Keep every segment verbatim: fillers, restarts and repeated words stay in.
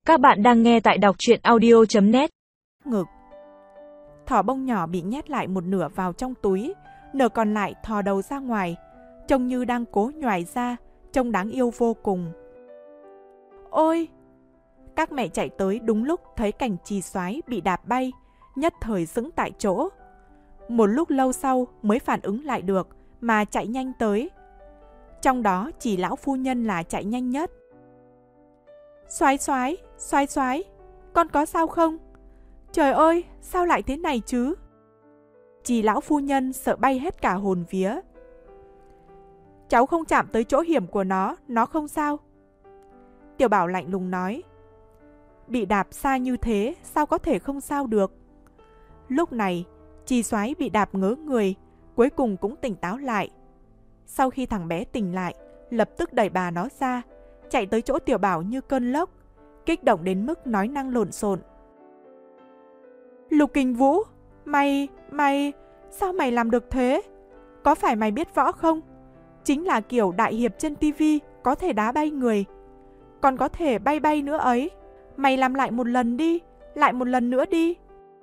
Các bạn đang nghe tại đọc truyện audio chấm net. Ngực. Thỏ bông nhỏ bị nhét lại một nửa vào trong túi, nửa còn lại thò đầu ra ngoài, trông như đang cố nhoài ra, trông đáng yêu vô cùng. Ôi! Các mẹ chạy tới đúng lúc thấy cảnh chì xoái bị đạp bay, nhất thời sững tại chỗ. Một lúc lâu sau mới phản ứng lại được mà chạy nhanh tới. Trong đó chỉ lão phu nhân là chạy nhanh nhất. Xoái xoái, xoái xoái, con có sao không? Trời ơi, sao lại thế này chứ? Chỉ lão phu nhân sợ bay hết cả hồn vía. Cháu không chạm tới chỗ hiểm của nó, nó không sao. Tiểu Bảo lạnh lùng nói. Bị đạp xa như thế, sao có thể không sao được? Lúc này, Chì Xoái bị đạp ngớ người, cuối cùng cũng tỉnh táo lại. Sau khi thằng bé tỉnh lại, lập tức đẩy bà nó ra, chạy tới chỗ Tiểu Bảo như cơn lốc, kích động đến mức nói năng lộn xộn. Lục Kình Vũ, mày, mày, sao mày làm được thế? Có phải mày biết võ không? Chính là kiểu đại hiệp trên tivi, có thể đá bay người. Còn có thể bay bay nữa ấy. Mày làm lại một lần đi, lại một lần nữa đi.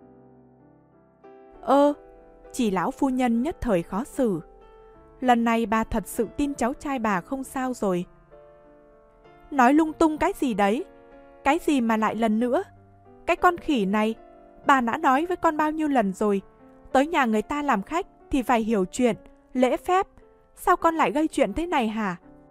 Ơ, chỉ lão phu nhân nhất thời khó xử. Lần này bà thật sự tin cháu trai bà không sao rồi. Nói lung tung cái gì đấy? Cái gì mà lại lần nữa? Cái con khỉ này, bà đã nói với con bao nhiêu lần rồi. Tới nhà người ta làm khách thì phải hiểu chuyện, lễ phép. Sao con lại gây chuyện thế này hả?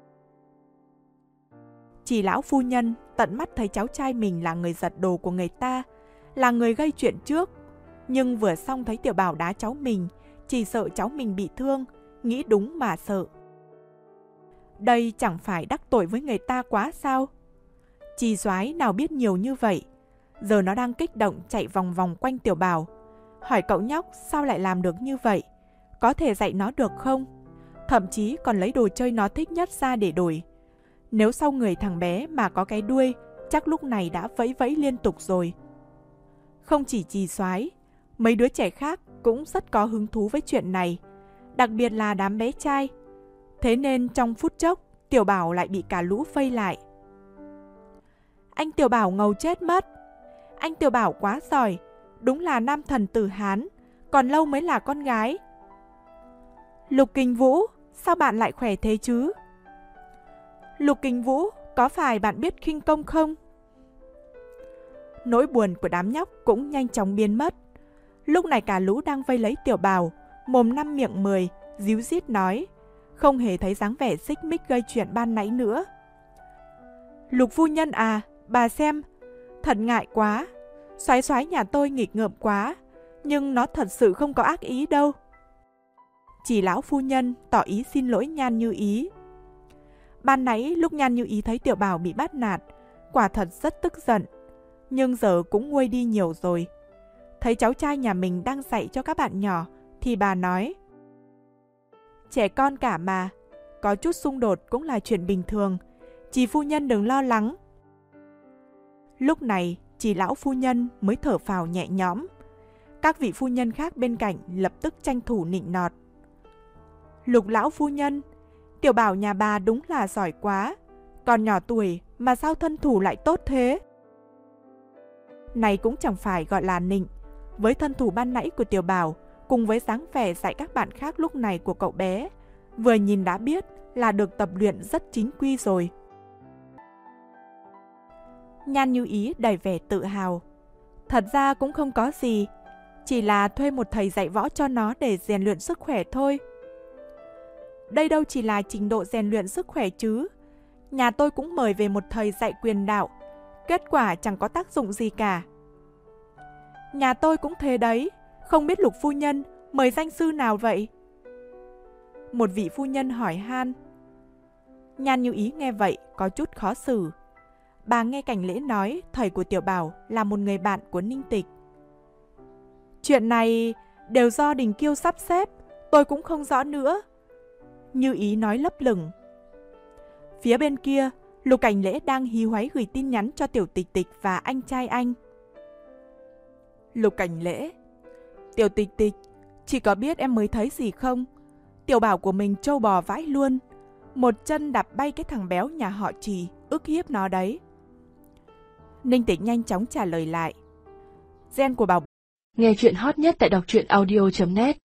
Chỉ lão phu nhân tận mắt thấy cháu trai mình là người giật đồ của người ta, là người gây chuyện trước. Nhưng vừa xong thấy Tiểu Bảo đá cháu mình, chỉ sợ cháu mình bị thương, nghĩ đúng mà sợ. Đây chẳng phải đắc tội với người ta quá sao? Chì Xoái nào biết nhiều như vậy. Giờ nó đang kích động chạy vòng vòng quanh Tiểu Bảo. Hỏi cậu nhóc sao lại làm được như vậy? Có thể dạy nó được không? Thậm chí còn lấy đồ chơi nó thích nhất ra để đổi. Nếu sau người thằng bé mà có cái đuôi, chắc lúc này đã vẫy vẫy liên tục rồi. Không chỉ Chì Xoái, mấy đứa trẻ khác cũng rất có hứng thú với chuyện này, đặc biệt là đám bé trai. Thế nên trong phút chốc, Tiểu Bảo lại bị cả lũ vây lại. Anh Tiểu Bảo ngầu chết mất. Anh Tiểu Bảo quá giỏi, đúng là nam thần tử Hán, còn lâu mới là con gái. Lục Kình Vũ, sao bạn lại khỏe thế chứ? Lục Kình Vũ, có phải bạn biết khinh công không? Nỗi buồn của đám nhóc cũng nhanh chóng biến mất. Lúc này cả lũ đang vây lấy Tiểu Bảo, mồm năm miệng mười, díu dít nói, không hề thấy dáng vẻ xích mích gây chuyện ban nãy nữa. Lục phu nhân à, bà xem, thật ngại quá, Xoái Xoái nhà tôi nghịch ngợm quá, nhưng nó thật sự không có ác ý đâu. Chỉ lão phu nhân tỏ ý xin lỗi Nhan Như Ý. Ban nãy lúc Nhan Như Ý thấy Tiểu Bảo bị bắt nạt, quả thật rất tức giận, nhưng giờ cũng nguôi đi nhiều rồi. Thấy cháu trai nhà mình đang dạy cho các bạn nhỏ, thì bà nói, trẻ con cả mà, có chút xung đột cũng là chuyện bình thường, chị phu nhân đừng lo lắng. Lúc này, chỉ lão phu nhân mới thở phào nhẹ nhõm. Các vị phu nhân khác bên cạnh lập tức tranh thủ nịnh nọt. Lục lão phu nhân, Tiểu Bảo nhà bà đúng là giỏi quá, còn nhỏ tuổi mà sao thân thủ lại tốt thế? Này cũng chẳng phải gọi là nịnh, với thân thủ ban nãy của Tiểu Bảo, cùng với dáng vẻ dạy các bạn khác lúc này của cậu bé, vừa nhìn đã biết là được tập luyện rất chính quy rồi. Nhan Như Ý đầy vẻ tự hào. Thật ra cũng không có gì, chỉ là thuê một thầy dạy võ cho nó để rèn luyện sức khỏe thôi. Đây đâu chỉ là trình độ rèn luyện sức khỏe chứ. Nhà tôi cũng mời về một thầy dạy quyền đạo, kết quả chẳng có tác dụng gì cả. Nhà tôi cũng thế đấy, không biết Lục phu nhân mời danh sư nào vậy? Một vị phu nhân hỏi han. Nhan Như Ý nghe vậy có chút khó xử. Bà nghe Cảnh Lễ nói thầy của Tiểu Bảo là một người bạn của Ninh Tịch. Chuyện này đều do Đình Kiêu sắp xếp, tôi cũng không rõ nữa. Như Ý nói lấp lửng. Phía bên kia, Lục Cảnh Lễ đang hí hoáy gửi tin nhắn cho Tiểu Tịch Tịch và anh trai anh. Lục Cảnh Lễ, Tiểu Tịch Tịch, chị có biết em mới thấy gì không? Tiểu Bảo của mình trâu bò vãi luôn, một chân đạp bay cái thằng béo nhà họ Trì, ức hiếp nó đấy. Ninh Tịch nhanh chóng trả lời lại. Gen của bảo Nghe chuyện hot nhất tại đọc truyện audio chấm net